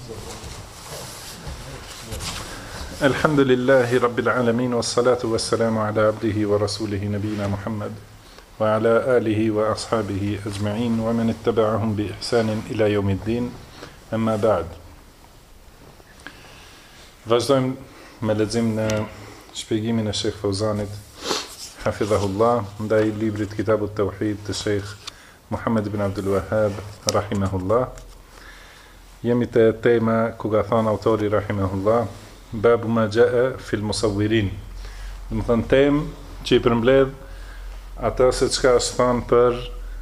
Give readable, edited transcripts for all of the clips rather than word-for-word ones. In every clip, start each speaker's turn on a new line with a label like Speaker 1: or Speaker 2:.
Speaker 1: Alhamdulillahi Rabbil Alamin, wassalatu wassalamu ala abdihi wa rasulihi nabina Muhammad wa ala alihi wa ashabihi ajma'in wa man ittaba'ahum bi ihsanin ila yawmiddin, amma ba'd. Vazhdojmë me lexim në shpjegimin e Sheikh Fauzanit hafidhahullah ndaj librit Kitabut Tauhid të Sheikh Muhammad ibn Abdul Wahhab rahimahullah. Jemi te tema ku ka thënë autori rahimahullah, babu ma jaa fil musawwirin. Do të thënë temë që i përmbledh ata se çka është thënë për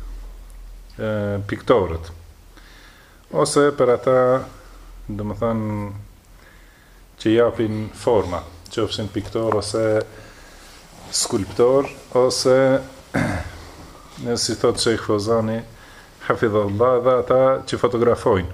Speaker 1: piktorët, ose për ata, do të thënë, që japin forma, qofshin piktor ose skulptor, ose si thot Sheikh Fauzani hafidhahullah, dhe ata që fotografojnë.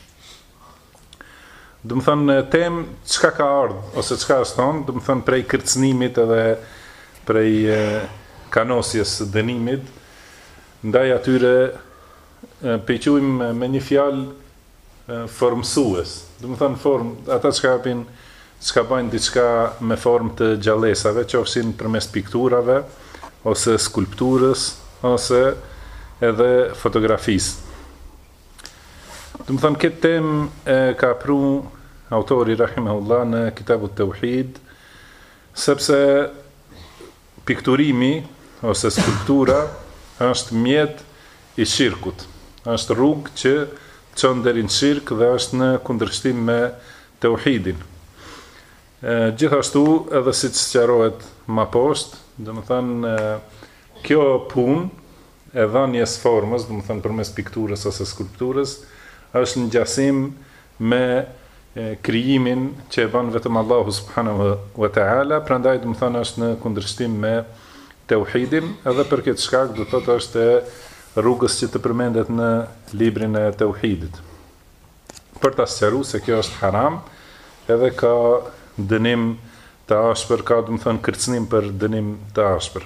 Speaker 1: Do të thënë temë çka ka ardhur ose çka është thonë, do të thënë prej kërcënimit edhe prej kanosjes dënimit ndaj atyre pequjmë me një fjalë formsues. Do të thënë ata çka bajnë diçka me formë të gjallësave, qofshin përmes pikturave ose skulpturës ose edhe fotografisë. Do të thënë këtë temë ka pru autori rahimahullah në Kitabut Tauhid, sepse pikturimi ose skulptura është mjet i shirkut, është rrugë që çon deri në shirk dhe është në kundërshtim me tauhidin. Gjithashtu, edhe siç sqarohet më poshtë, do të thënë kjo punë e dhënies formës, do të thënë përmes pikturës ose skulpturës, është në ngjasim me krijimin që e bën vetëm Allahu subhanahu wa taala, prandaj do të thonë është në kundërshtim me tauhidin, edhe për këtë shkak do thotë është rrugës që të përmendet në librin e tauhidit. Për ta sqaruar se kjo është haram, edhe ka dënim të ashpër, ka do të thonë kërcënim për dënim të ashpër.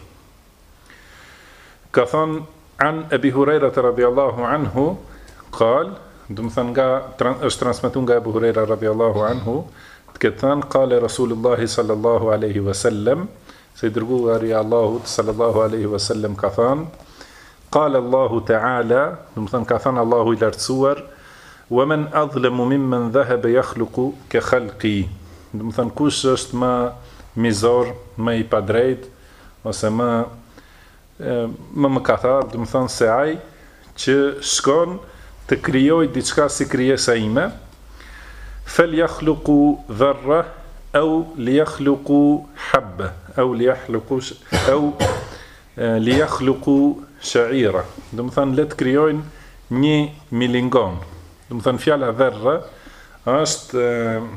Speaker 1: Ka thonë an Abi Huraira radhiyallahu anhu qal, do të thënë është transmetuar nga Abu Huraira radhiyallahu anhu, të këtë thënë qale Rasulullahi sallallahu alaihi wasallam, se i dërguari i Allahut sallallahu alaihi wasallam ka thënë, qala Allahu ta'ala, do të thënë ka thënë Allahu i lartësuar, wa man adlamu mimman dhahaba yakhluqu ka khalqi. Do të thënë kush është më mizor, më i padrejt ose më mëkatar, do të thënë se ai që shkon të krijoj diçka si krijesa ime, fel yakhluqu dharra au liyakhluqu habba au liyakhluqu sha'ira. Do të thënë le të krijojnë një milingon. Do të thënë fjala dharra është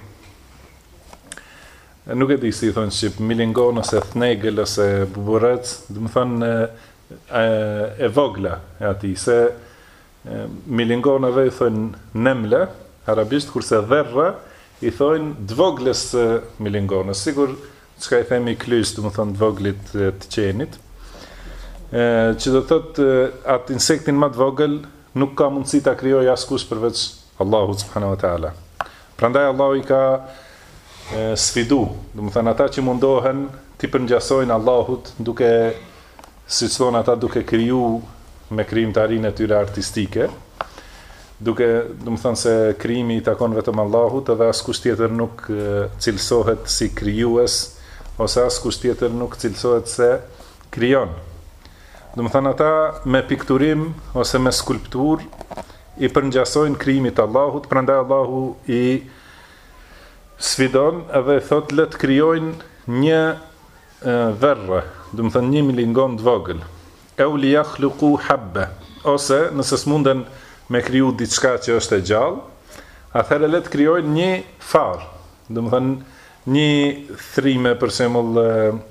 Speaker 1: nuk e di si i thonë shqip, milingon ose thnegël ose buburec, do të thënë e vogla e atij, se milingonave i thonë nemle arabisht, kurse dherra i thonë dvoglës milingonës, sigur çka i themi klysh, do të thonë dvoglit të qenit, që do thotë atë insektin më të vogël nuk ka mundësi ta krijojë askush përveç Allahut subhanahu wa taala. Prandaj Allahu i ka sfidu, do të thënë ata që mundohen t'i përngjasojnë Allahut, duke, siç thonë ata, duke kriju me krijimtarinë e tyre artistike, duke, do të thënë se krijimi i takon vetëm Allahut, edhe askush tjetër nuk cilësohet si krijues, ose askush tjetër nuk cilësohet se krijon. Do të thënë ata me pikturim ose me skulptur i përngjasojnë krijimit të Allahut, prandaj Allahu i sfidon edhe thot le të krijojnë një dherre, do të thënë një milingon të vogël, au li yakhluqu habba, ose nëse s'munden me kriju diçka që është e gjallë, atëherë le të krijojnë një far, do të thënë një thrime për shembull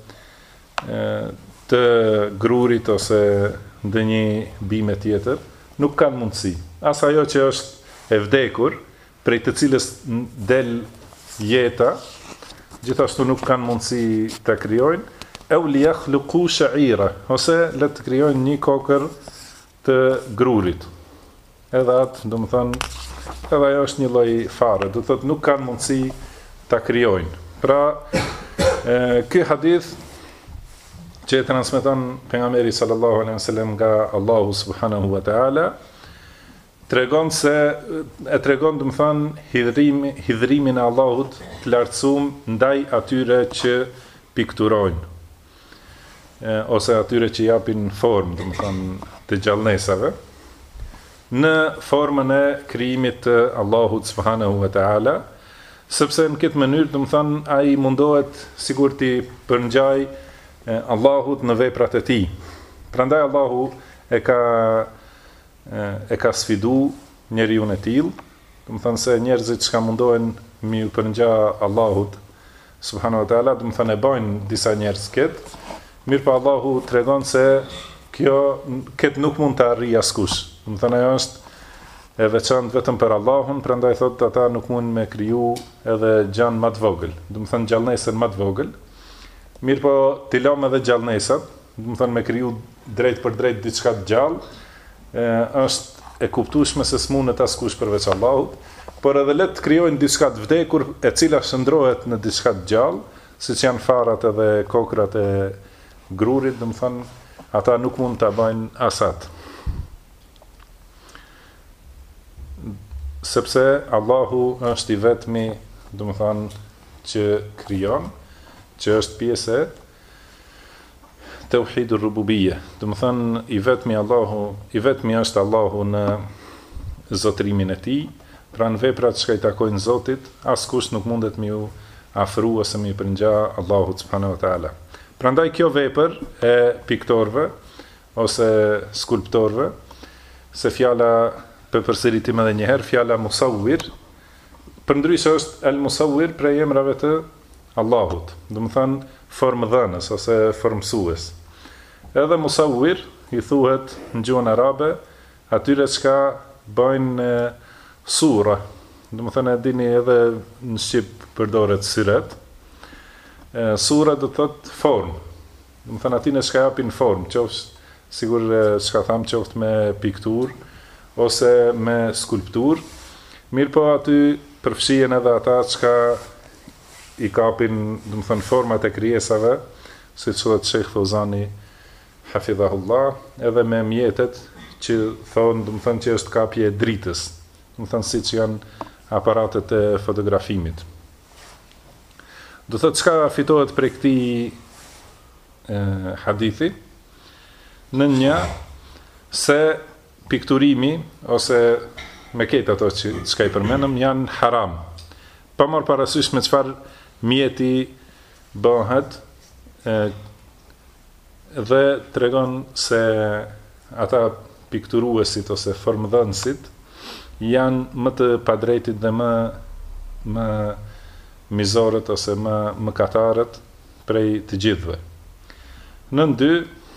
Speaker 1: të grurit ose ndonjë bime tjetër, nuk kanë mundësi. As ajo që është e vdekur, prej të cilës del jeta, gjithashtu nuk kanë mundësi ta krijojnë, au li yakhluqu sha'ira, ose le të krijojnë një kokër të grurit. edhe atë, do më thënë, edhe ajo është një lloj fare, do thotë nuk kanë mundësi ta krijojnë. Pra, ky hadith që e transmeton pejgamberi sallallahu alaihi wasallam nga Allahu subhanahu wa taala tregon do të thënë hidhrimin e Allahut të lartësuar ndaj atyre që pikturojnë ose atyre që japin formë, do të thënë të gjallënesave në formën e krijimit të Allahut subhanahu wa taala, sepse në këtë mënyrë do të thënë ai mundohet sikur ti përngjaj Allahut në veprat e tij. Prandaj Allahu e ka sfidu njeriu e tillë, do të thënë se njerëzit që mundohen mi u përngja Allahut subhanahu wa taala, do të thënë e bajnë disa njerëz këtë, mirë pa Allahu tregon se këtë nuk mund të arrijë askush. Do të thënë ajo është e veçantë vetëm për Allahun, prandaj thotë ata nuk mund me kriju edhe gjën më të vogël, do të thënë gjallënesën më të vogël. Mirë po t'i lëm edhe gjallënesat, do të thënë me kriju drejt për drejt diçka të gjallë, është e kuptueshme se s'mundet askush përveç Allahut, por edhe le të krijojnë diçka të vdekur e cila shndrohet në diçka të gjallë, siç janë farat edhe kokrat e grurit, do të thënë ata nuk mund ta bëjnë asat. Sepse Allahu është i vetmi, do të thënë që krijon, që është pjesë e tauhidur rububiyya, do të thënë i vetmi është Allahu në zotrimin e tij, pra në veprat që i takojnë Zotit, askush nuk mundet me u afru ose me i përngja Allahut subhanahu wa taala. Prandaj kjo vepër e piktorëve ose skulptorëve, se fjala për përsëritim edhe një herë, fjala musawwir, përndryshe është el musawwir prej emrave të Allahut, do të thënë formdhënës ose formsues. Edhe musawwir i thuhet në gjuhën arabe atyre që bëjnë sura, do të thënë e dini edhe në shqip përdoret syret. Sura do të thotë formë, do të thënë atyre që japin formë, qoftë sigur çka tham, qoftë me pikturë ose me skulpturë. Mirë po aty përfshihen edhe ata që i kapin, do të thënë, format e krijesave, siç thotë Sheikh Fawzani hafidhahullah, edhe me mjetet që thonë, do të thënë që është kapje e dritës, do të thënë siç janë aparatet e fotografimit. Do të thotë çka fitohet prej këtij hadithi, në një se pikturimi ose me këtë ato që i përmenëm janë haram. Pa marrë parasysh me çfarë mjeti bëhet, dhe tregon se ata pikturuesit ose formdhënësit janë më të padrejtit dhe më mizorët ose më mëkatarët prej të gjithëve. Nën dy,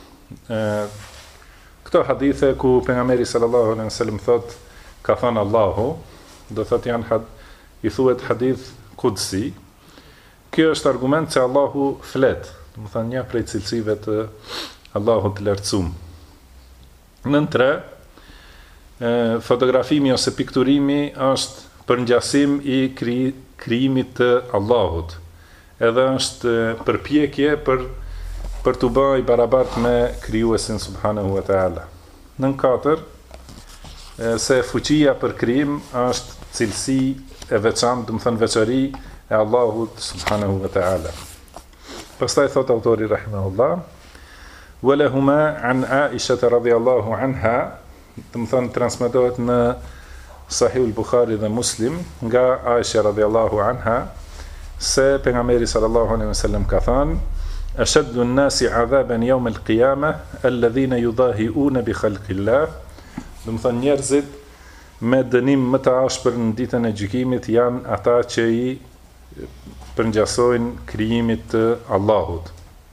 Speaker 1: këto hadithe ku pejgamberi sallallahu alaihi wasallam thot ka thënë Allahu, do thot janë i thuhet hadith kudsi. Kjo është argument se Allahu flet, do të thënë një prej cilësive të Allahut të lartësuar. Nën tre, fotografimi ose pikturimi është përngjasim i krijimit të Allahut. Edhe është përpjekje për të bërë i barabartë me krijuesin subhanahu wa taala. Nën katër, se fuqia për krijim është cilësi e veçantë, do të thënë veçori e Allahut subhanahu wa taala. Pastaj thot autori rahimahullah, walahuma an Aisha radhiyallahu anha, do të thënë transmetohet në Sahih al-Bukhari dhe Muslim nga Aisha radhiyallahu anha se pejgamberi sallallahu alaihi wasallam ka thënë: ashaddu an-nasi 'adhaban yawm al-qiyamah alladhina yudahi'una bi khalqillah. Do të thënë njerëzit me dënim më të ashpër në ditën e gjykimit janë ata që i përngjasojnë krijimit të Allahut.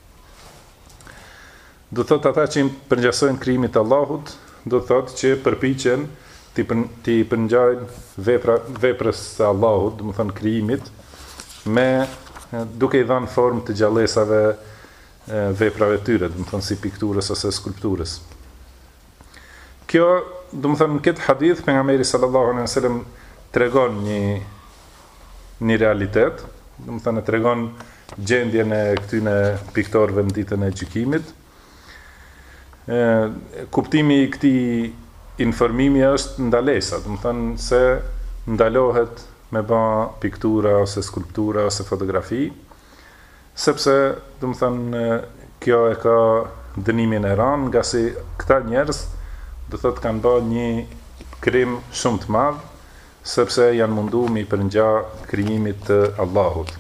Speaker 1: Do thotë ata që i përngjasojnë krijimit të Allahut, do thotë që përpiqen ti përngjajnë veprës së Allahut, do të thënë krijimit, me duke i dhënë formë të gjallësave veprave tyre, do të thënë si pikturës ose skulpturës. Kjo do të thënë në këtë hadith pejgamberi sallallahu alaihi wasallam tregon një realitet, do të thënë tregon gjendjen e këtyne piktorëve në ditën e gjykimit. Kuptimi i këtij informimi është ndalesa, do të thënë se ndalohet me bë piktura ose skulptura ose fotografi, sepse do të thënë kjo e ka dënimin e rënd, nga si këta njerëz do thotë kanë bërë një krim shumë të madh, sepse janë mundu mi përngja krijimit të Allahut.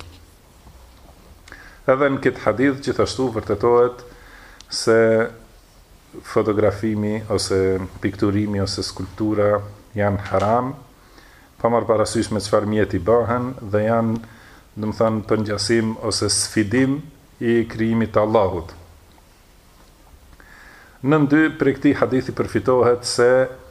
Speaker 1: Edhe në këtë hadith gjithashtu vërtetohet se fotografimi ose pikturimi ose skulptura janë haram, pa marrë parasysh me çfarë mjeti bëhen, dhe janë, do të thënë, përngjasim ose sfidim i krijimit të Allahut. Nën dy për këtij hadithi përfitohet se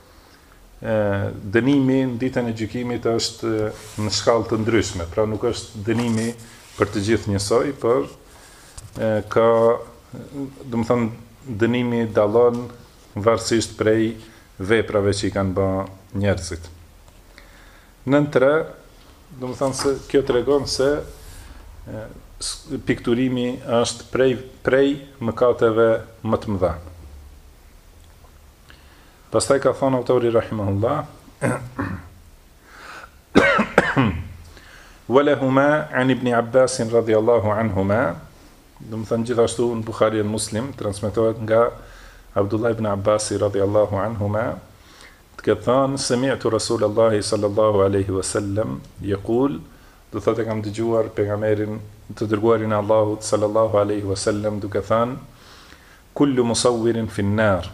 Speaker 1: dënimi në ditën e gjykimit është në shkallë të ndryshme, pra nuk është dënimi për të gjithë njësoj, por ka, do të thënë, dënimi dallon varësisht prej veprave që i kanë bërë njerëzit. Nën 3, do të thënë se kjo tregon se pikturimi është prej mëkateve më të mëdha. Pastaj ka thonë autori rahimahullah walahuma an ibn Abbas radhiyallahu anhuma, do të thënë gjithashtu në Buhari dhe Muslim transmetohet nga Abdullah ibn Abbas radhiyallahu anhuma, të këtë thënë sami'tu Rasulullah sallallahu alaihi wasallam yaqul, do thotë kam dëgjuar pejgamberin të dërguarin e Allahut sallallahu alaihi wasallam duke thënë kullu musawwirin fi an-nar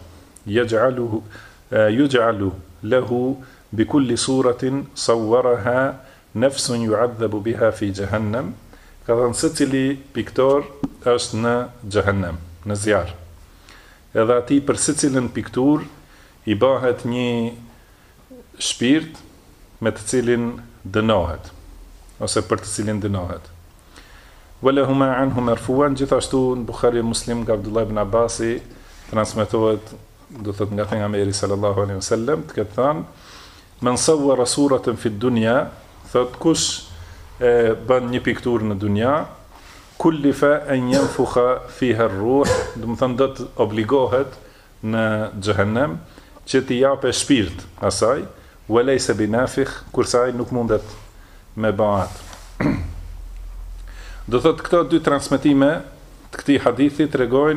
Speaker 1: yuj'alu lahu bi kulli suratin sawwaraha nafsun yu'adhabu biha fi jahannam, ka thënë se cili piktor është në Jahannam, në zjarr. Edhe ati për secilën piktur i bëhet një shpirt me të cilin dënohet, ose për të cilin dënohet. Walahuma anhu marfuan, gjithashtu në Buhari Muslim nga Abdullah ibn Abbasi transmetohet, do thot nga pejgamberi sallallahu alaihi wasallam, të këtë thënë men sawwara suratan fi dunya, thot kush bën një pikturë në dunja, kullifa an yanfukha fiha ar-ruh, do të thënë do të obligohet në Jahannam që t'i japë shpirt asaj, walaysa binafikh, kurse ai nuk mundet me bëhat. Do thot këto dy transmetime të këtij hadithi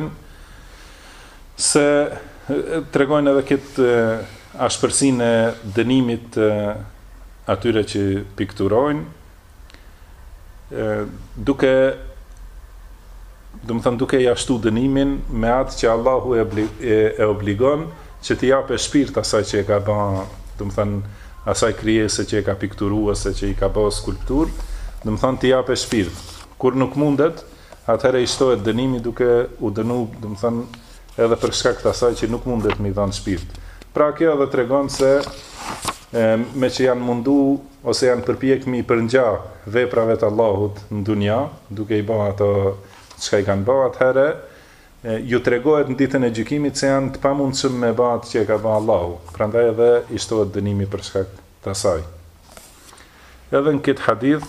Speaker 1: tregojnë edhe këtë ashpërsinë e dënimit atyre që pikturojnë, duke ja shtu dënimin me atë që Allahu e obligon që t'i japë shpirt asaj që e ka bën, do të thënë asaj krijese që e ka pikturuar, ose që i ka bërë skulptur, do të thënë t'i japë shpirt. Kur nuk mundet, atëherë i shtohet dënimi duke u dënu, do të thënë edhe për shkak të asaj që nuk mundet me i dhënë shpirt. Pra kjo edhe tregon se me që janë mundu ose janë përpjek mi përngja veprave të Allahut në dunja, duke i bërë ato çka i kanë bërë, atëherë ju tregohet në ditën e gjykimit se janë të pamundshëm me bërë atë që e ka bërë Allahu. Prandaj edhe i shtohet dënimi për shkak të asaj. Edhe në këtë hadith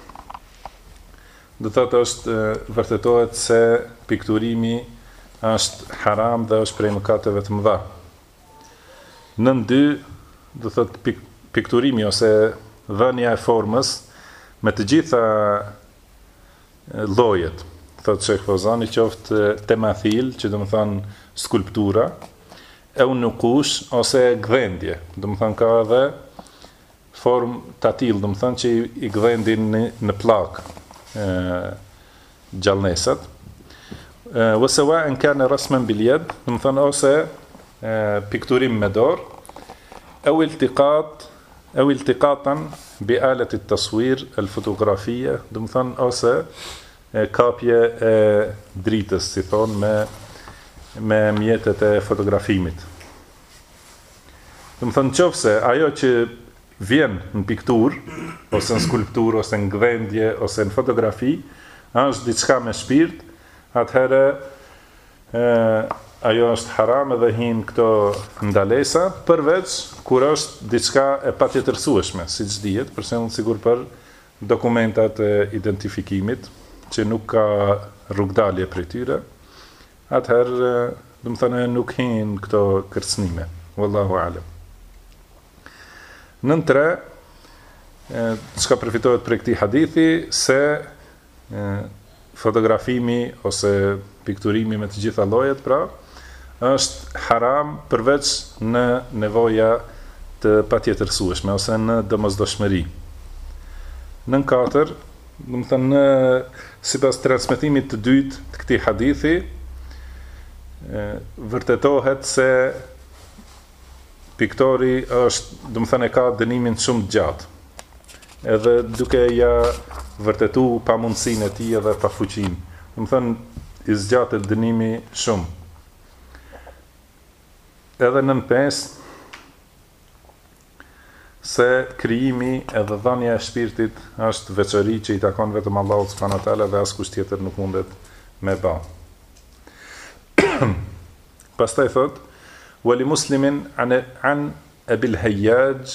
Speaker 1: do thotë është vërtetohet se pikturimi është haram dhe është prej mëkateve të mëdha. Nën 2, do thotë pikturimi ose dhënia e formës me të gjitha llojet, thotë Sheikh Fozani, qoftë temathil, që do të thonë skulptura, e nukush ose gdhendje, do të thonë ka edhe formë të tillë, do të thonë që i gdhendin në pllak gjallënesat. Wasawa kana rasman bil yad, do të thonë ose pikturim me dorë, au iltiqatan bi alat at-taswir al-fotografia, do të thonë ose kapje e dritës, si thonë, me mjetet e fotografimit. Do të thonë nëse ajo që vjen në piktur, ose në skulptur, ose në gdhendje, ose në fotografi, është diçka me shpirt, atëherë ajo është haram edhe hin këto ndalesa, përveç kur është diçka e patjetërsueshme, siç dihet, për shembull sigur për dokumentat e identifikimit, që nuk ka rrugdalje prej tyre, atëherë, do të thënë, nuk hin këto kërcënime. Wallahu alem. Nën 3, çka përfitohet prej këtij hadithi, se fotografimi ose pikturimi me të gjitha llojet, pra, është haram përveç në nevoja të patjetërsueshme ose në domosdoshmëri. Nën 4, do të thënë, sipas transmetimit të dytë të këtij hadithi, vërtetohet se piktori është, do të thënë, ka dënimin shumë të gjatë. Edhe duke ja vërtetu pamundësinë e tij edhe pafuqinë. Do të thënë, i zgjatet dënimi shumë. Edhe nën 5, se krijimi edhe dhënia e shpirtit është veçori që i takon vetëm Allahut subhanahu wa taala dhe askush tjetër nuk mundet me bë. Pastaj thot: "Wa li muslimin an Abil Hayyaj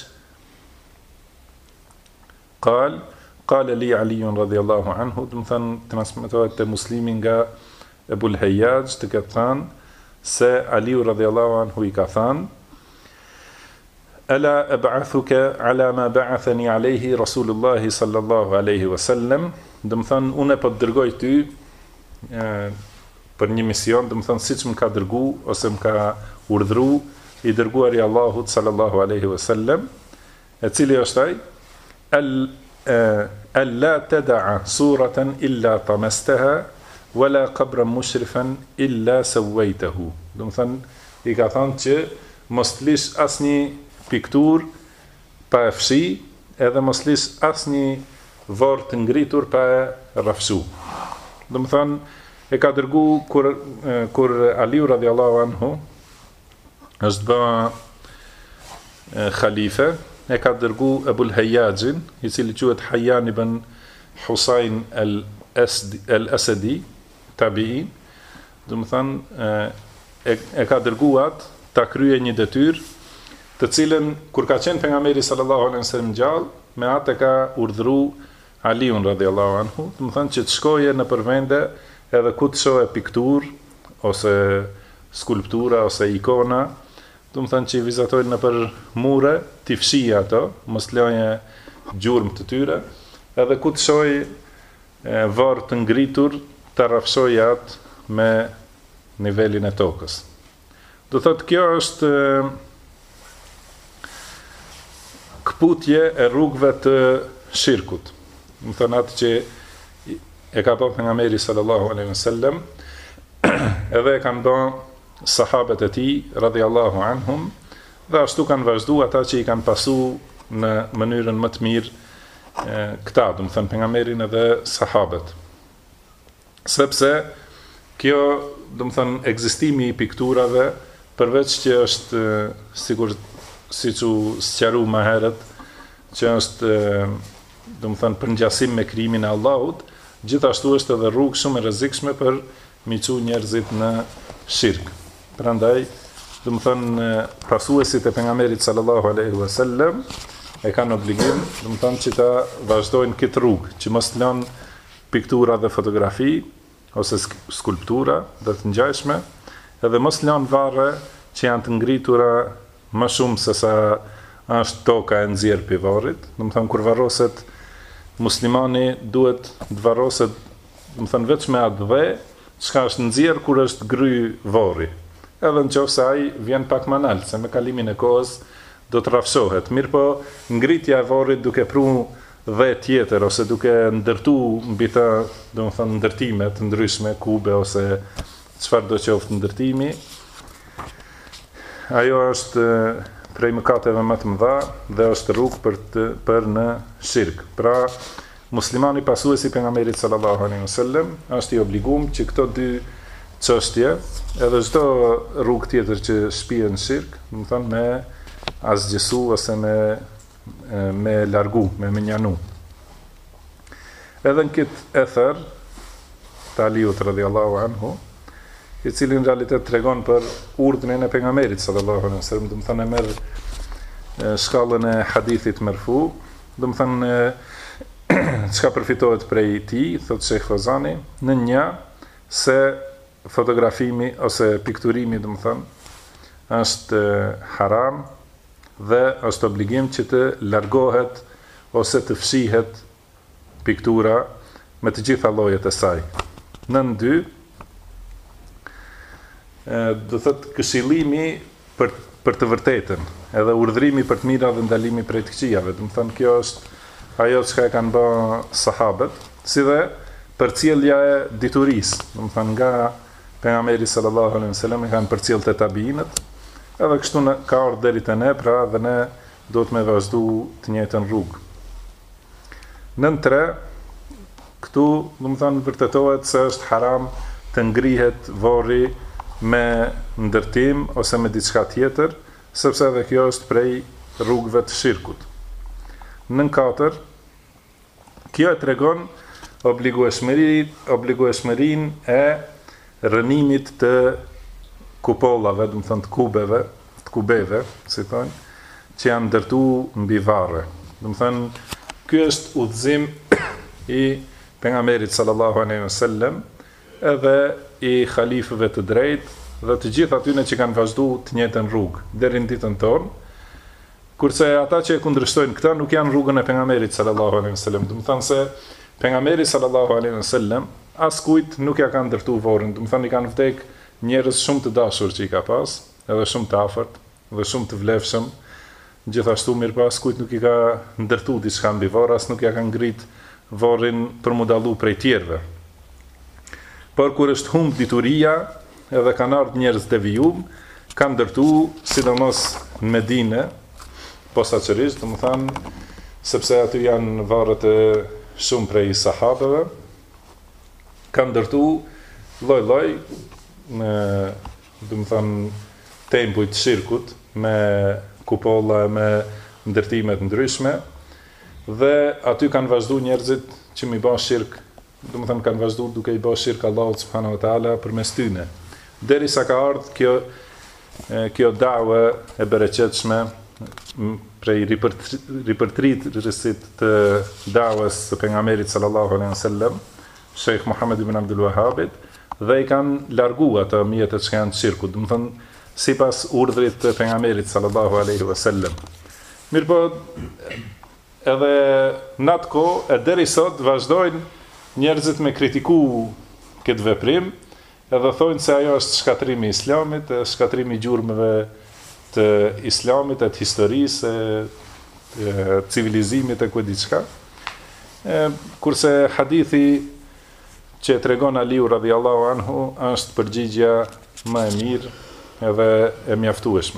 Speaker 1: قال لي علي رضي الله عنه", do të thënë transmetohet te Muslimi nga Abul Hayyaj, të ketë thënë se Aliu radhiyallahu anhu i ka thënë: "Ala ab'athuka ala ma ba'athani alayhi Rasulullah sallallahu alaihi wasallam", do të thënë unë po të dërgoj ty për një mision, do të thënë siç më ka dërgu ose më ka urdhëruar i dërguari i Allahut sallallahu alaihi wasallam, e cili është ai: "Alla tad'a suratan illa tamastaha wala qabran mushrifan illa sawaytahu", do të thënë i ka thënë që mos lish asnjë piktur pa e fshi, edhe mos lish asnjë varr të ngritur pa e rrafshu. Do të thënë e ka dërgu kur Aliu radhiyallahu anhu është bë khalife, e ka dërgu Abul Hayyajin, i cili quhet Hayyan ibn Husayn al-Asadi, tabi'in, do të thënë e ka dërguat ta kryej një detyrë, të cilën kur ka qenë pejgamberi sallallahu alaihi wasallam gjallë, me atë ka urdhëruar Aliun radhiyallahu anhu, do të thënë që të shkoje në përvende edhe ku të shohë pikturë ose skulptura ose ikona, do të thënë që i vizatojnë në për mure, t'i fshijë ato, mos lëje gjurmë të tyre, edhe ku të shohë varr të ngritur, të rrafshojë atë me nivelin e tokës. Do thotë kjo është kputje e rrugëve të shirkut. Do thonë atë që e ka bërë pejgamberi sallallahu alaihi wasallam, edhe e kanë bërë sahabët e tij radhiyallahu anhum, dhe ashtu kanë vazhduar ata që i kanë pasu në mënyrën më të mirë këta, do të thënë pejgamberin edhe sahabët. Sepse kjo, do të thënë, ekzistimi i pikturave, përveç që është sigur siç u sqaruam më herët, që është do të thënë për ngjasim me krijimin e Allahut, gjithashtu është edhe rrugë shumë e rrezikshme për miqu njerëzit në shirk. Prandaj, do të thënë, pasuesit e pejgamberit sallallahu alaihi wasallam e kanë obligim, do të thënë, që ta vazhdojnë këtë rrugë, që mos lënë piktura dhe fotografi ose skulptura dhe të ngjashme, edhe mos lënë varre që janë të ngritura më shumë se sa është toka e nxjerr pi varrit. Do të thënë, kur varroset muslimani duhet të varroset, do të thënë, vetëm me atë dhe çka është nxjerr kur është gry varri. Edhe nëse ai vjen pak më lart, se me kalimin e kohës do të rrafshohet. Mirë po, ngritja e varrit duke pru dhe tjetër, ose duke ndërtu mbi të, do të thënë, ndërtime të ndryshme, kube, ose çfarë do qoftë ndërtimi, ajo është prej mëkateve më të mëdha dhe është rrugë për në shirk. Pra, muslimani pasuesi pejgamberit sallallahu alaihi wasallam është i obliguar që këto dy çështje, edhe çdo rrugë tjetër që shpihet në shirk, do të thonë me asgjësu ose me largu, me menjanu. Edhe në këtë ether të Aliut radhiyallahu anhu, i cili në realitet tregon për urdhrin e pejgamberit sallallahu alaihi wasallam, do të thonë merr shkallën e hadithit marfu, do të thonë çka përfitohet prej tij, thotë Sheikh Fozani, në një se fotografimi ose pikturimi, do të thonë, është haram dhe është obligim që të largohet ose të fshihet piktura me të gjitha llojet e saj. Nën 2 do thot këshillimi për të vërtetën, edhe urdhrimi për të mira dhe ndalimi prej të këqijave. Do të thonë kjo është ajo që kanë bërë sahabët, si dhe përcjellja e diturisë. Do të thonë nga pejgamberi sallallahu alaihi wasallam kanë përcjellë te tabiinët, edhe kështu ka ardhur deri te ne, pra dhe ne do të me vazhdu të njëjtën rrugë. Nën 3 këtu, do të thonë, vërtetohet se është haram të ngrihet varri me ndërtim ose me diçka tjetër, sepse edhe kjo është prej rrugëve të shirkut. Nën 4, kjo e tregon obligueshmërinë e rënimit të kupollave, do të thonë të kubeve, si thonë, që janë ndërtu mbi varre. Do të thonë, ky është udhëzim i pejgamberit sallallahu alaihi wasallam, edhe i khalifëve të drejtë dhe të gjithë atyre që kanë vazhduar të njëjtën rrugë deri në ditën tonë. Kurse ata që e kundërshtojnë këtë nuk janë rrugën e pejgamberit sallallahu alaihi wasallam. Do të thonë se pejgamberi sallallahu alaihi wasallam askujt nuk ja kanë ndërtuar varrin. Do të thonë i kanë vdek njerëz shumë të dashur që i ka pas, edhe shumë të afërt, dhe shumë të vlefshëm. Gjithashtu mirë pas kujt nuk i ka ndërtu diçka mbi varr, as nuk ja ka ngrit varrin për mu dallu prej tjerëve. Por kur është humb dituria, edhe kanë ardhur njerëz devijum, kanë ndërtu, sidomos në Medinë, posaçërisht, do të thonë, sepse aty janë varret e shumë prej sahabeve, kanë ndërtu lloj-lloj me, do të thonë, tempuj të shirkut, me kupolla, me ndërtime të ndryshme, dhe aty kanë vazhdu njerëzit që mi bën shirk, do të thonë kanë vazhdu duke i bën shirk Allahut subhanahu wa taala përmes tyre. Derisa ka ardhur kjo dawe e bereqetshme prej ripërtritësit të dawes së pejgamberit sallallahu alaihi wasallam, Sheikh Muhammad ibn Abdul Wahhabit, dhe i kanë larguar ato mjetet që janë të shirkut, do të thonë sipas urdhrit të pejgamberit sallallahu alaihi wasallam. Mirpo edhe në atë kohë e deri sot vazhdojnë njerëzit me kritiku këtë veprim, edhe thonë se ajo është shkatrimi i islamit, shkatrimi i gjurmëve të islamit, të historisë, të civilizimit e ku diçka. Kurse hadithi që tregon Aliu radhiyallahu anhu është përgjigjja më e mirë edhe e mjaftueshme.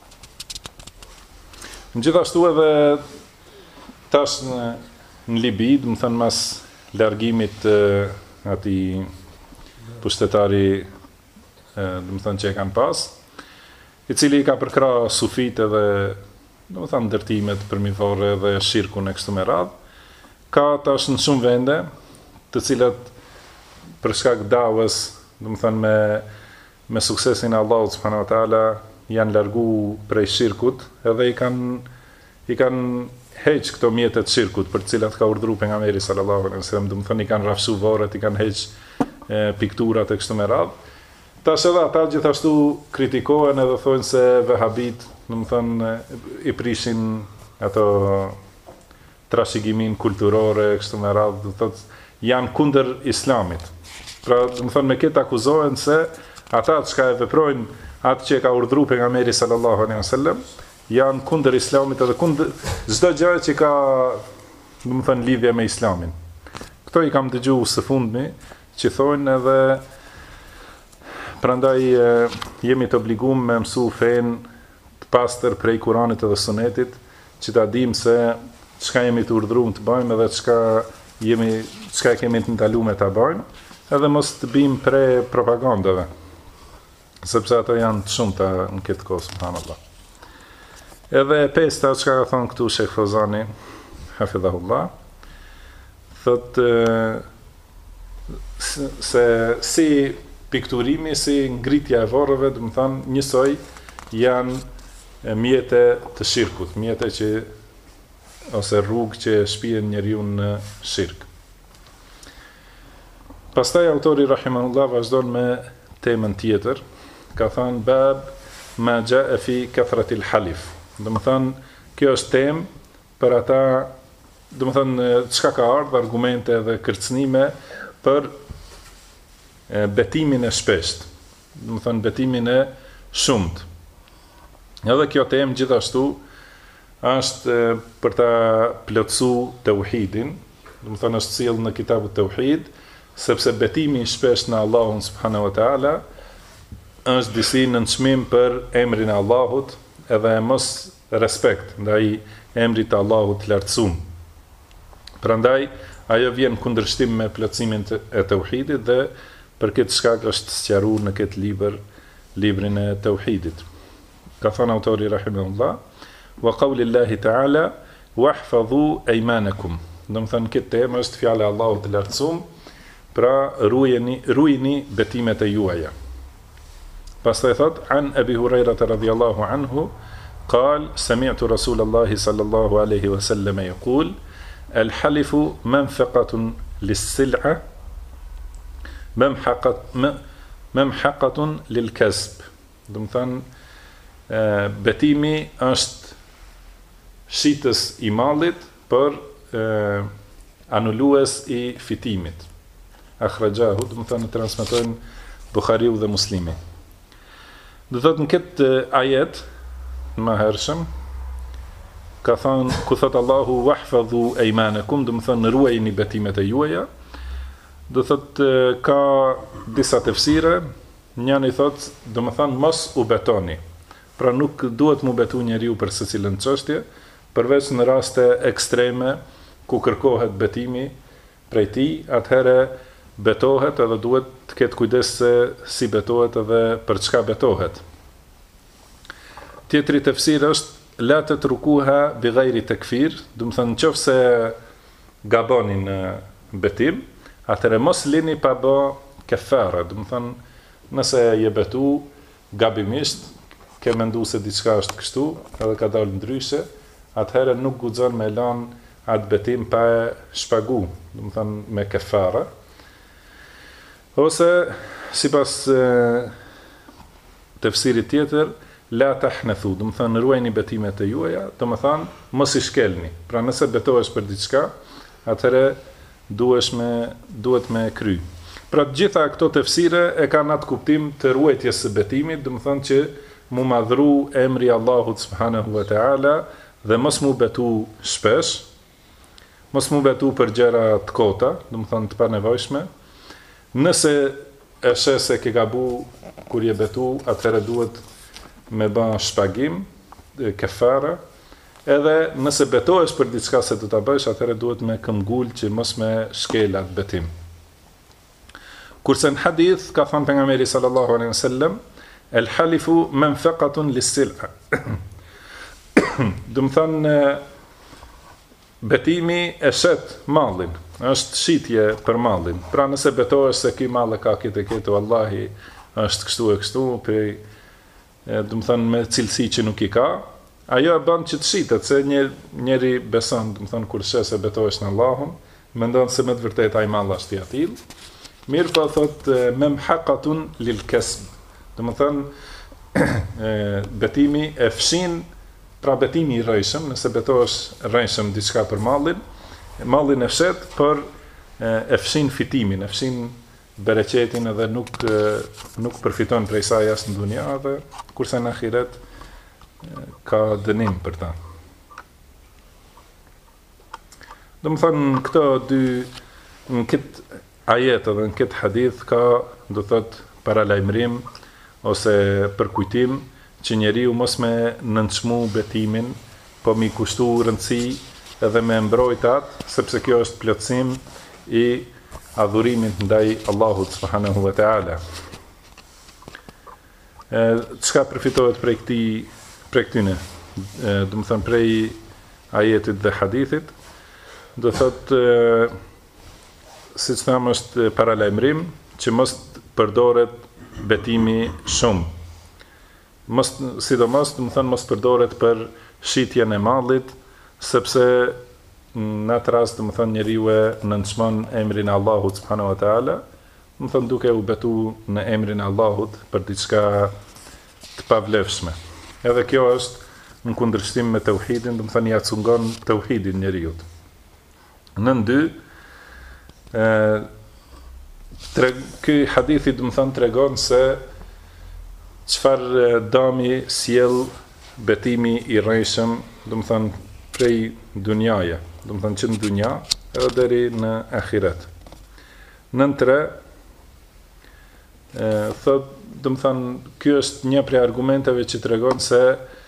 Speaker 1: Gjithashtu edhe tash në Libi, do të thënë mas largimit atij pushtetari, do të thënë që e kanë pas, i cili ka përkra sufit edhe, do të thënë, ndërtimet përmifore dhe shirkun e kështu me radhë, ka tash në shumë vende, të cilat për shkak davës, do të thënë me suksesin e Allahut subhanahu wa taala janë largu prej shirkut, edhe i kanë heq këto mjetet shirkut për të cilat ka urdhëruar pejgamberi sallallahu alaihi wasallam, do të thonë i kanë rrafsu varret, i kanë heq pikturat e kështu me radhë. Tash edhe ata gjithashtu kritikohen edhe thonë se vehabit, do të thonë i prishin ato trashëgimin kulturore e kështu me radhë, do thotë janë kundër islamit. Pra, do të thonë me këtë akuzohen se ata që e veprojnë atë që ka urdhëruar pejgamberi sallallahu alaihi wasallam janë kundër islamit edhe kundër çdo gjë që ka, do të thonë, lidhje me islamin. Këto i kam dëgjuar së fundmi që thonë edhe prandaj jemi të obliguar me mësu fen të pastër prej Kuranit edhe Sunetit, që ta dimë se çka jemi të urdhëruar të bëjmë edhe çka kemi të ndaluar ta bëjmë, edhe mos të bimë pre propagandave, sepse ato janë të shumta në këtë kohë, subhanallahu. Edhe pesta, që ka thonë këtu Sheikh Fozani, hafidhahullah, thot se si pikturimi si ngritja e varreve, do të thonë njësoj janë mjete të shirkut, mjete që ose rrugë që shpihen njeriu në shirk. Pastaj autori rahimahullah vazhdon me temën tjetër, ka thënë bab ma jaa fi kathratil halif. Do të thonë kjo është temë për ata, do të thonë çka ka ardhur argumente dhe kërcënime për betimin e shpesht, do të thonë betimin e shumt. Edhe kjo temë gjithashtu është për ta plotësu tauhidin, do të thonë është sjellë në kitabut tauhid, sepse betimi i shpesht në Allahun subhanahu wa taala është disi nënçmim për emrin e Allahut edhe mos respekt ndaj emrit të Allahut të lartësuar. Prandaj ajo vjen kundërshtim me plotësimin e tauhidit dhe për këtë shkak është sqaruar në këtë librin e tauhidit. Ka thënë autori rahimahullah, wa qawli Allahi ta'ala wahfadhu aymanakum. Do të thënë këtë temë është fjala e Allahut të lartësuar, pra ruajini betimet e juaja. Pastaj thot an Abi Hurairah radhiyallahu anhu قال سمعت رسول الله صلى الله عليه وسلم يقول الحلف منفقة للسلعة ممحقة للكسب. Do të thënë betimi është shitës i mallit për anulues i fitimit. Akhrajahu, do të thënë transmetojnë Buhariu dhe Muslimi. Do thotë në këtë ajet më hershëm ka thënë ku thot Allahu wahfadhu aymanakum, do të thënë ruajini betimet e juaja. Do thot ka disa tefsire, njëri thot do të thënë mos u betoni. Pra nuk duhet mu betu njeriu për secilën çështje, përveç në raste ekstreme ku kërkohet betimi prej tij, atëherë betohet edhe duhet të ketë kujdes se si betohet edhe për çka betohet. Tjetri tefsir është la tatrukuha bi ghairi takfir, do të thënë nëse gaboni në betim, atëherë mos lini pa bë kefare, do të thënë nëse je betu gabimisht, ke mendu se diçka është kështu, edhe ka dalë ndryshe, atëherë nuk guxon me lanë atë betim pa e shpagu, do të thënë me kefare. Ose sipas tefsirit tjetër la tahnathu, do të thënë ruajini betimet e juaja, do të thënë mos i shkelni. Pra nëse betohesh për diçka, atëherë duhet me kry. Pra të gjitha këto tefsire e kanë atë kuptim të ruajtjes së betimit, do të thënë që mu madhru emri Allahut subhanahu wa taala dhe mos mu betu shpesh, mos mu betu për gjëra të kota, do të thënë të panevojshme. Nëse e sheh se ke gabu kur je betu, atëherë duhet me bën shpagim, kefara, edhe nëse betohesh për diçka se do ta bësh, atëherë duhet me këmbgul që mos me shkel atë betim. Kurse në hadith ka thënë pejgamberi sallallahu alaihi wasallam, el halifu manfaqatun lis-sil'a. Do të thënë betimi e shet mallin, është shitje për mallin. Pra nëse betohesh se ky mall ka këtë vallahi është kështu e kështu, do të thënë me cilësi që nuk i ka, ajo e bën që të shitet, se njeri beson, do të thënë kur sheh se betohesh në Allahun, mendon se me të vërtetë ai mall është i atill. Mirë po thot memhaqatun lil kasb. Do të thënë betimi e fshin, pra betimi i rrejshëm, nëse betohesh rrejshëm diçka për mallin e fshet, për e fshin fitimin, e fshin bereqetin edhe nuk përfiton prej saj as në dunja, dhe kurse në ahiret ka dënim për ta. Do të thënë këto dy, në këtë ajet edhe në këtë hadith ka, do thot, paralajmërim ose përkujtim që njeriu mos me nënçmu betimin, po mi kushtu rëndësi edhe me mbrojt atë, sepse kjo është plotësim i adhurimit ndaj Allahut subhanahu wa taala. Çka përfitohet prej këtyne? Do të thënë prej ajetit dhe hadithit, do thot siç thamë është paralajmërim që mos përdoret betimi shumë. Sidomos, do të thënë mos përdoret për shitjen e mallit, sepse në atë rast, do të thënë njeriu e nënçmon emrin e Allahut subhanahu wa taala, do të thënë duke u betu në emrin e Allahut për diçka të pavlefshme. Edhe kjo është në kundërshtim me tauhidin, do të thënë ja cungon tauhidin njeriu. Nën dy, ky hadithi do të thënë tregon se çfarë dami sjell betimi i rrejshëm, do të thënë prej dunjaje, do të thënë që në dunja edhe deri në ahiret. Nën tre, thot, do të thënë ky është një prej argumenteve që tregon se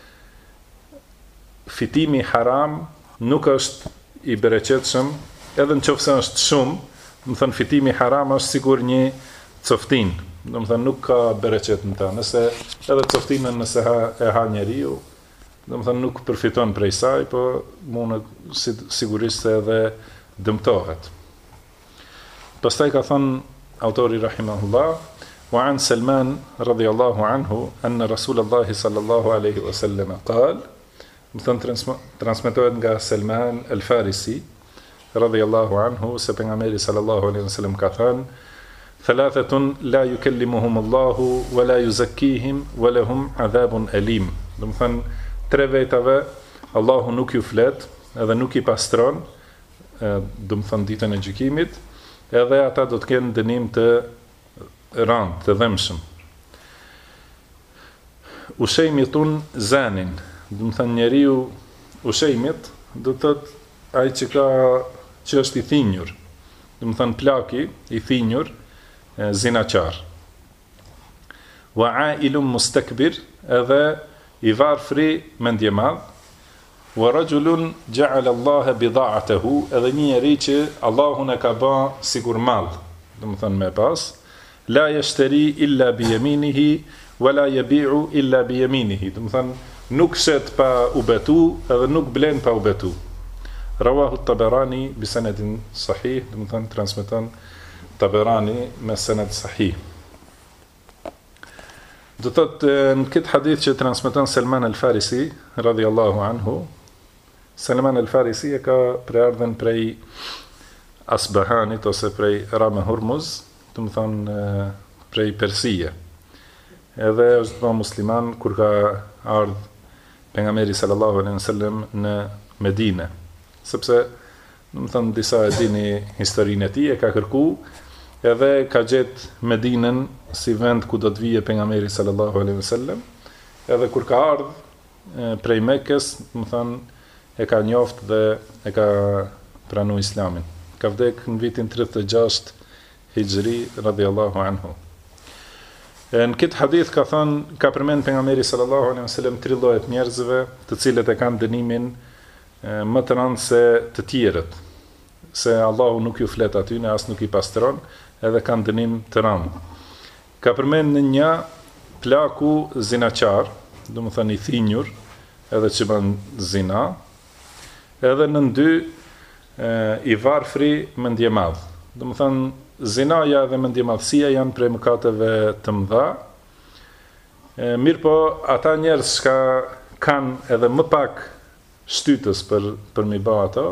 Speaker 1: fitimi haram nuk është i bereqetshëm, edhe nëse është shumë, do të thënë fitimi haram është sigur një coftin, do të thënë nuk ka bereqet në ta. Nëse edhe coftinën nëse e ha njeriu, do të thënë nuk përfiton prej saj, po mund sigurisht edhe dëmtohet. Pastaj ka thënë autori rahimahullah, wa an Salman radhiyallahu anhu anna Rasulullah sallallahu alaihi wasallam qal, do të thënë transmetohet nga Salman al-Farisi radhiyallahu anhu se pejgamberi sallallahu alaihi wasallam ka thënë: thalathatun la yukallimuhum Allahu wa la yuzakkihim wa lahum adhabun alim. Do të thënë tre vetave Allahu nuk ju flet, edhe nuk i pastron, do të thënë ditën e gjykimit, edhe ata do të kenë dënim të rënd, të dhëmshëm. Ushejmitun zanin, do të thënë njeriu ushejmit do të thotë ai që është i thinjur, do të thënë plaki i thinjur, zinaqar. Wa ailun mustakbir, edhe i varfri mendje madh. Wa rajulun ja'ala Allah bida'atahu, edhe një njeri që Allahun e ka bë sigur mall, do të thënë me pas. La yashtari illa bi yaminihi wa la yabi'u illa bi yaminihi, do të thënë nuk shet pa u betu, edhe nuk blen pa u betu. Rawahu Taberani bi sanadin sahih, do të thënë transmeton Taberani me sanad sahih. Do të thotë në këtë hadith që transmeton Salman al-Farisi radhiyallahu anhu, Salman al-Farisi e ka preardhën prej Asbahanit ose prej Rame Hurmuz, do të thënë prej Persije. Edhe është bërë musliman kur ka ardhur pejgamberi sallallahu alaihi wasallam në Medinë, sepse do të thënë disa e dini historinë e tij, e ka kërku edhe ka gjetë Medinën si vend ku do të vije pejgamberi sallallahu alaihi wasallam, edhe kur ka ardhur prej Mekës, do të thënë e ka njoft dhe e ka pranuar Islamin. Ka vdekur në vitin 36 Hijri radhiyallahu anhu. Në këtë hadith ka përmend pejgamberi sallallahu alaihi wasallam tre lloje të njerëzve, të cilët e kanë dënimin më të rëndë se të tjerët, se Allahu nuk ju flet aty, ne as nuk i pastron, edhe kanë dënim të rëndë. Ka përmend në një plaku zinaqar, do të thënë i thinjur, edhe që bën zina, edhe në dy i varfri mendje madh. Do të thënë zinaja dhe mendjemadhësia janë prej mëkateve të mëdha. Mirë po, ata njerëz që kanë edhe më pak shtytës për mi bë ato,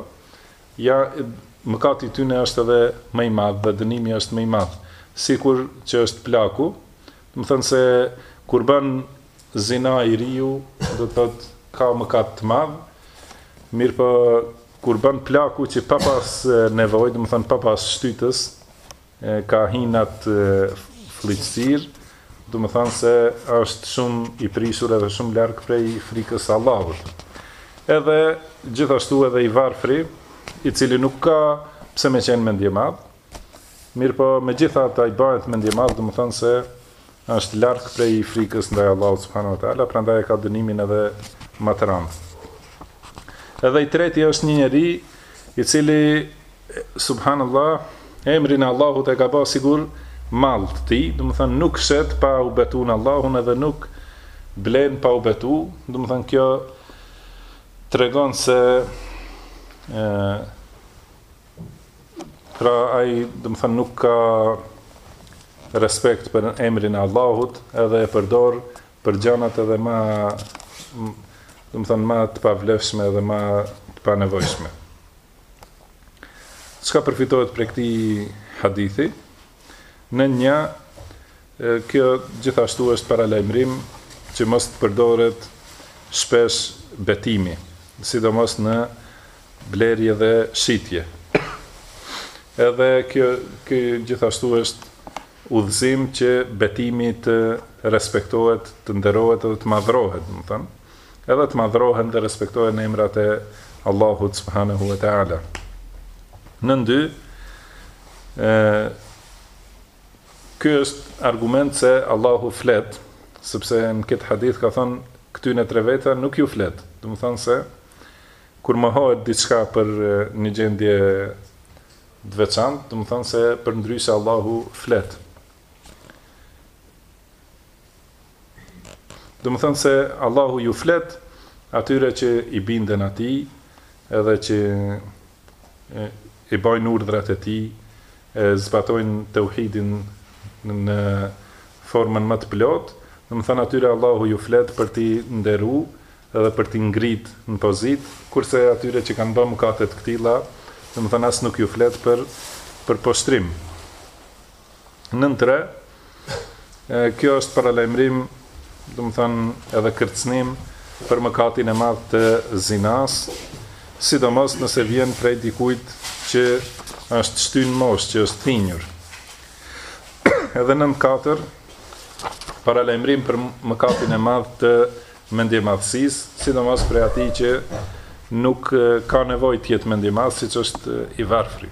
Speaker 1: mëkati tyne është edhe më i madh dhe dënimi është më i madh. Sikur që është plaku, do të thënë se kur bën zina i riu, do të thotë ka mëkat të madh. Mirë po, kur bën plaku që pa pas nevojë, do të thënë pa pas shtytës, ka hinat fliqësir, do të thënë se është shumë i prishur edhe shumë larg prej frikës së Allahut. Edhe gjithashtu edhe i varfri, i cili nuk ka pse me qenë mendje madh, mirë po me gjitha ata i bëhet mendje madh, do të thënë se është larg prej frikës ndaj Allahut subhanahu wa taala, prandaj ka dënimin edhe më të rëndë. Edhe i treti është një njeri i cili subhanallahu emrin e Allahut e ka bë sigur mall të tij, do të thënë nuk shet pa u betu në Allahun edhe nuk blen pa u betu, do të thënë kjo tregon se pra ai do të thënë nuk ka respekt për emrin e Allahut, edhe e përdor për gjanat edhe ma, do të thënë, ma të pavlefshme edhe ma të panevojshme. Çka përfitohet për këtij hadithi? Në një, kjo gjithashtu është paralajmërim që mos të përdoret shpesh betimi, sidomos në blerje dhe shitje. Edhe kjo gjithashtu është udhëzim që betimi të respektohet, të nderohet edhe të madhrohet, do të thënë. Edhe të madhrohen dhe respektohen emrat e Allahut subhanahu wa ta'ala. Në dy, ky është argument se Allahu flet, sepse në këtë hadith ka thënë këtyne tre veta nuk ju flet. Do të thënë se kur mohohet diçka për një gjendje të veçantë, do të thënë se përndryshe Allahu flet. Do të thënë se Allahu ju flet atyre që i binden atij, edhe që i bajnë urdhrat e tij, zbatojnë tauhidin në formën më të plotë. Do të thënë atyre Allahu ju flet për t'i nderu edhe për t'i ngrit në pozitë, kurse atyre që kanë bërë mëkate të këtilla, do të thënë as nuk ju flet për poshtrim. Nën tre, kjo është paralajmërim, do të thënë edhe kërcënim për mëkatin e madh të zinas, sidomos nëse vjen prej dikujt që është shtyn mosh, që është thinjur. Edhe nën katër, paralajmërim për mëkatin e madh të mendjemadhësisë, sidomos prej atij që nuk ka nevojë të jetë mendjemadh, siç është i varfri.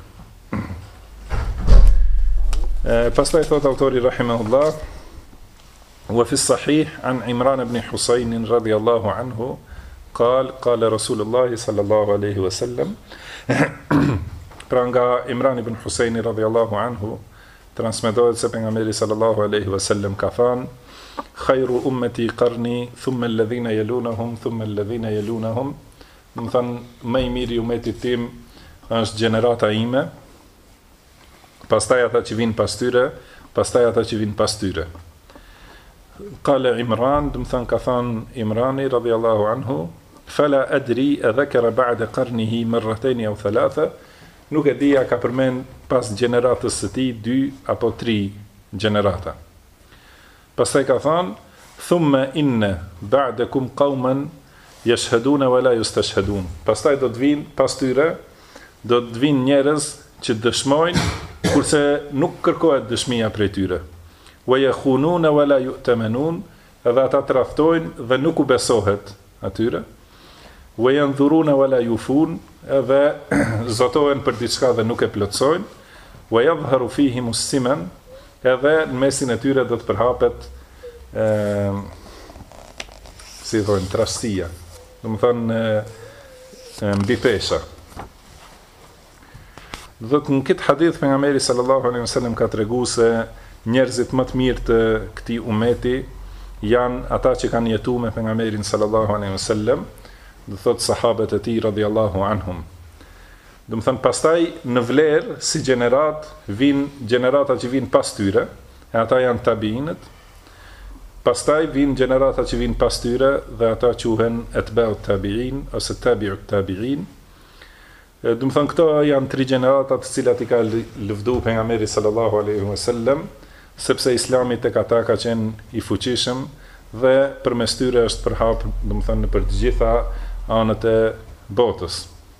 Speaker 1: Pastaj thot autori rahimahullah, وفي الصحيح عن عمران بن حسين رضي الله عنه قال رسول الله صلى الله عليه وسلم. Pra nga Imran ibn Husaini radhiyallahu anhu transmetohet se pejgamberi sallallahu alaihi wasallam ka thënë: "Khayru ummati qarni, thumma alladhina yalunahum, thumma alladhina yalunahum." Do të thënë më i miri i umetit tim është gjenerata ime, pastaj ata që vinë pas tyre, pastaj ata që vinë pas tyre. Qala Imran, do të thënë ka thënë Imrani radhiyallahu anhu, "Fala adri adhakara ba'da qarnihi marratayn aw thalatha." Nuk e dija ka përmend pas gjeneratës së tij 2 apo 3 gjenerata. Pastaj ka thënë: "Thumma inna ba'dakum qauman yashhaduna wa la yustashhadun." Pastaj do të vinë pas tyre, do të vinë njerëz që dëshmojnë kurse nuk kërkohet dëshmia prej tyre. Wa yakhununa wa la yu'tamanun, edhe ata tradhtojnë dhe nuk u besohet atyre. Wa yanzuruna wa la yufun, edhe zotohen për diçka dhe nuk e plotësojnë. Wa yadhharu fihim as-siman, edhe në mesin e tyre do të përhapet si thonë trashësia. Do të thonë mbi pesha. Dhe në këtë hadith pejgamberi sallallahu alaihi wasallam ka treguar se njerëzit më të mirë të këtij umeti janë ata që kanë jetuar me pejgamberin sallallahu alaihi wasallam, do thotë sahabët e tij radhiyallahu anhum. Do të thënë pastaj në vlerë si gjenerat vinë gjenerata që vinë pas tyre, e ata janë tabiinët. Pastaj vinë gjenerata që vinë pas tyre dhe ata quhen etba'ut tabi'in ose tabi'ut tabi'in. Do të thënë këto janë 3 gjenerata të cilat i ka lëvdu pejgamberi sallallahu alaihi wasallam, sepse Islami tek ata ka qenë i fuqishëm dhe përmes tyre është përhap, do të thënë për të gjitha anët e botës.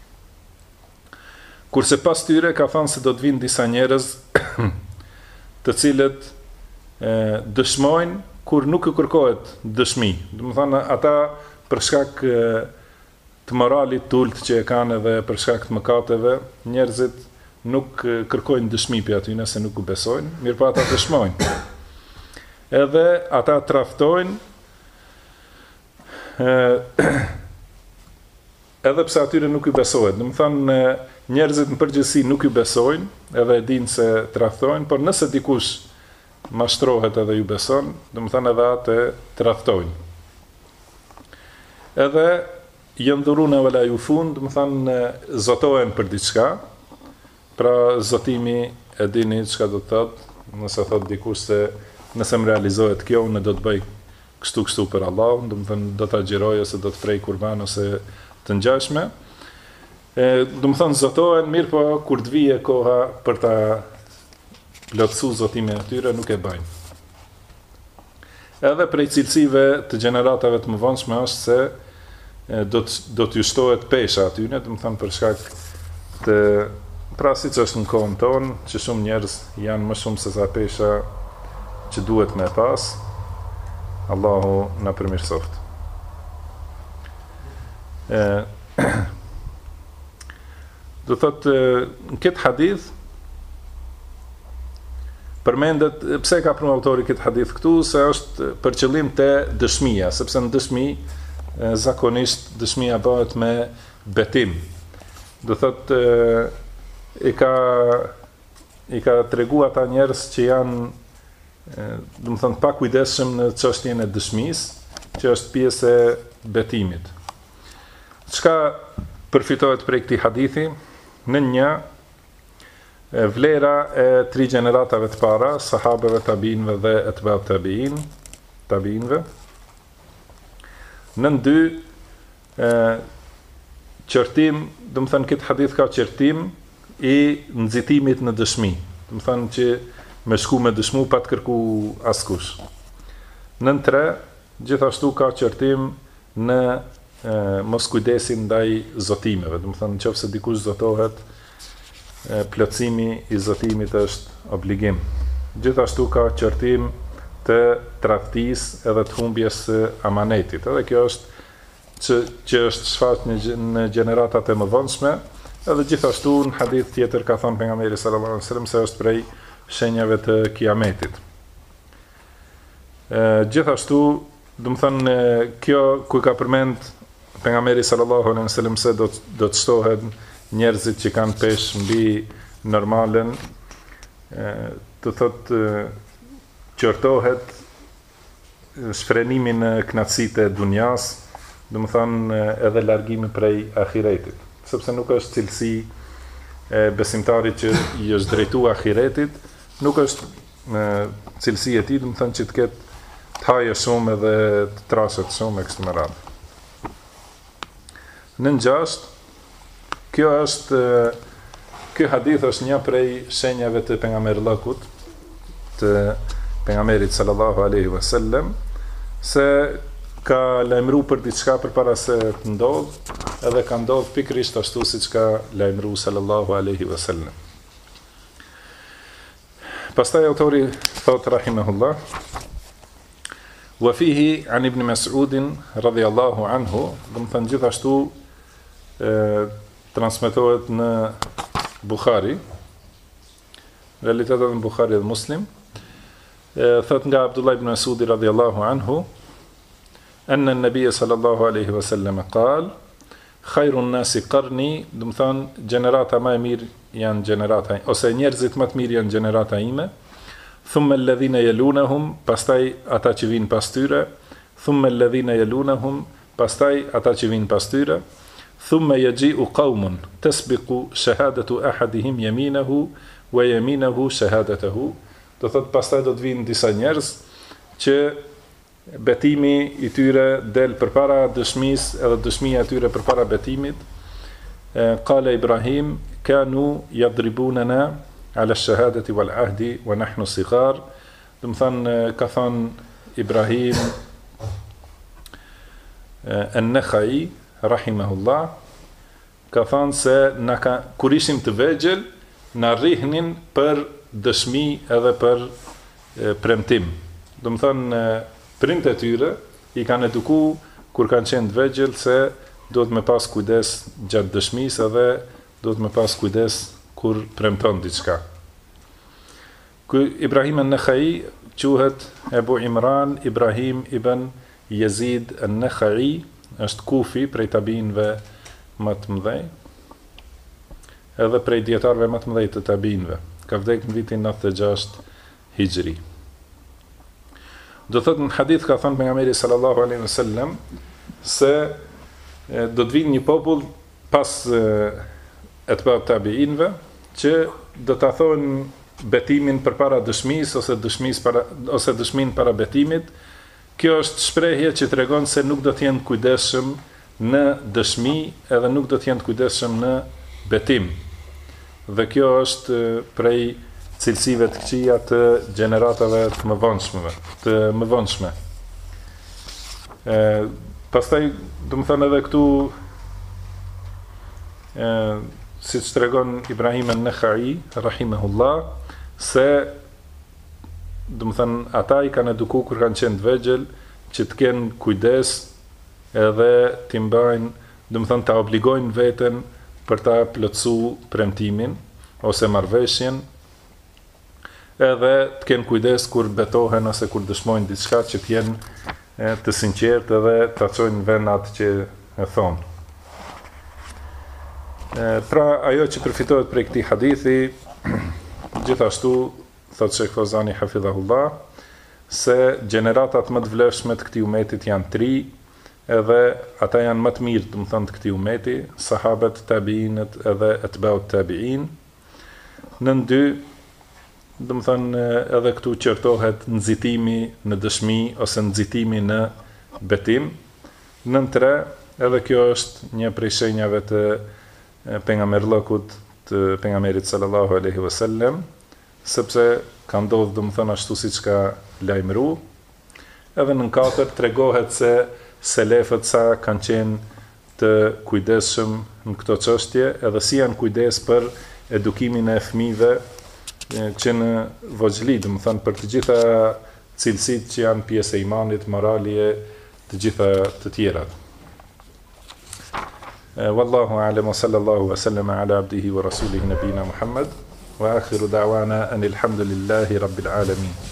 Speaker 1: Kurse pas tyre ka thënë se do të vinë disa njerëz të cilët dëshmojnë kur nuk i kërkohet dëshmi. Do të thënë ata për shkak të moralit të ulët që e kanë edhe për shkak të mëkateve, njerëzit nuk kërkojnë dëshmi për aty nëse nuk u besojnë, mirë pa ata dëshmojnë. Edhe ata tradhtojnë edhe pse atyre nuk i besohet. Do të thënë njerëzit në përgjithësi nuk i besojnë, edhe e dinë se tradhtojnë, por nëse dikush mashtrohet edhe ju beson, do të thënë edhe atë tradhtojnë. Edhe yandhuruna wala yufun, do të thënë zotohen për diçka. Pra zotimi e dini çka do të thotë nëse thot dikush se nëse më realizohet kjo, unë do të bëj kështu për Allahun, do të thënë do ta xhiroj ose do të prej kurban ose të ngjashme. Do të thënë zotohen, mirë po kur të vije koha për ta plotësuar zotimin e tyre nuk e bëjnë. Edhe prej cilësive të gjeneratave të mëvonshme është se do t'ju shtohet pesha atyne, do të thënë për shkak të pra siç është në kohën tonë, që shumë njerëz janë më shumë se sa pesha që duhet me pas. Allahu na përmirësoft. Do thotë në këtë hadith përmendet pse ka pranuar autori këtë hadith këtu, se është për qëllim të dëshmia, sepse në dëshmi zakonisht dëshmia bëhet me betim. Do thotë i ka treguar ata njerëz që janë do të thënë pa kujdesshëm në çështjen e dëshmisë, që është pjesë e betimit. Çka përfitohet prej këtij hadithi? Në një vlera e 3 gjeneratave të para, sahabeve, tabiinëve dhe etba'u tabiinëve. Në 2 qërtim, do të thënë këtë hadith ka qërtim i nxitimit në dëshmi. Do të thënë që me shku me dëshmu pa të kërku askush. Në 3, gjithashtu ka qërtim në mos kujdesin ndaj zotimeve. Do të thënë nëse dikush zotohet, plotësimi i zotimit është obligim. Gjithashtu ka qërtim të tradhtisë edhe të humbjes së amanetit. Edhe kjo është që është shfaq në gjeneratat e mëvonshme, edhe gjithashtu në hadith tjetër ka thënë pejgamberi sallallahu alajhi wasallam se është prej shenjave të kiametit. Gjithashtu, do të thënë kjo ku ka përmend pejgamberi sallallahu alajhi wasallam se do të shtohen njerëzit që kanë peshë mbi normalen, do thotë qortohet shfrenimi në kënaqësitë e dunjas, do të thënë edhe largimi prej ahiretit, sepse nuk është cilësi e besimtarit që i është drejtuar ahiretit, nuk është cilësi e tij, do të thënë që të ketë të hajë shumë edhe të trashet shumë e kështu me radhë. Në 6, ky hadith është një prej shenjave të pejgamberllëkut, të pejgamberit sallallahu alaihi wasallam, se ka lajmëruar për diçka përpara se të ndodh, edhe ka ndodhur pikërisht ashtu siç ka lajmëruar sallallahu alaihi wasallam. Pastaj autori thot rahimahullah: "Wa fihi an ibn Mas'ud radhiyallahu anhu", do të thënë gjithashtu transmetohet në Bukhari, realitetet në Bukhari dhe Muslim, thot nga Abdullah ibn Mas'ud radhiyallahu anhu, anna an-nabiy sallallahu alaihi wasallam qal: "Khairun nasi qarni", do të thënë gjenerata më e mirë janë gjenerata, ose njerëzit më të mirë janë gjenerata ime, thumma alladhina yalunahum, pastaj ata që vinë pas tyre, thumma alladhina yalunahum, pastaj ata që vinë pas tyre, thumma yaji'u qaumun tasbiqu shahadatu ahadihim yaminahu wa yaminahu shahadatahu, do thot pastaj do të vinë disa njerëz që betimi i tyre del përpara dëshmisë, edhe dëshmia e tyre përpara betimit. Qala Ibrahim: "Kanu yadribunana ala ash-shahadati wal ahdi wa nahnu sighar", do të thënë ka thënë Ibrahim an-Nakhai rahimahullah, ka thënë se kur ishim të vegjël na rrihnin për dëshmi edhe për premtim. Do të thënë prindët e tyre i kanë edukuar kur kanë qenë të vegjël se duhet me pas kujdes gjatë dëshmisë, edhe duhet me pas kujdes kur premton diçka. Ibrahim an-Nakhai quhet Ebu Imran Ibrahim ibn Yazid an-Nakhai, është kufi prej tabiinëve më të mëdhej, edhe prej dietarëve më të mëdhej të tabiinëve. Ka vdekur në vitin 96 Hijri. Do thotë në hadith ka thënë pejgamberi sallallahu alaihi wasallam se do të vinë një popull pas etba'u tabiinëve që do ta thonë betimin përpara dëshmisë ose dëshminë para betimit. Kjo është shprehje që tregon se nuk do të jenë kujdesshëm në dëshmi edhe nuk do të jenë kujdesshëm në betim. Dhe kjo është prej cilësive të këqija të gjeneratave të mëvonshme. Pastaj, do të thënë edhe këtu, si që tregon Ibrahim an-Nakhai, rahimahullah, se do të thënë ata i kanë eduku kur kanë qenë të vegjël që të kenë kujdes edhe t'i mbajnë, do të thënë ta obligojnë veten për ta plotësu premtimin ose marrëveshjen, edhe të kenë kujdes kur betohen ose kur dëshmojnë diçka që të jenë të sinqertë edhe ta çojnë vend atë që e thonë. Pra ajo që përfitohet prej këtij hadithi, gjithashtu thot Sheikh Fawzani hafidhahullah, se gjeneratat më të vlefshme të këtij umetit janë 3, edhe ata janë më të mirë, do të thënë, të këtij umeti, sahabët, tabiinët edhe etbaut tabiin. Në 2, do të thënë, edhe këtu qortohet nxitimi në dëshmi ose nxitimi në betim. Në 3, edhe kjo është një prej shenjave të pejgamberllokut të pejgamberit sallallahu alaihi wasallam, sepse ka ndodhur, do të thënë, ashtu siç ka lajmëru. Edhe në 4 tregohet se selefët sa kanë qenë të kujdesshëm në këto çështje, edhe si janë kujdes për edukimin e fëmijëve që në voxhli, do të thënë, për të gjitha cilësitë që janë pjesë e imanit, morali, të gjitha të tjerat. Wallahu a'lam wa sallallahu wa sallama ala abdihi wa rasulihi nabina Muhammad wa akhiru da'wana anil hamdulillahi rabbil alamin.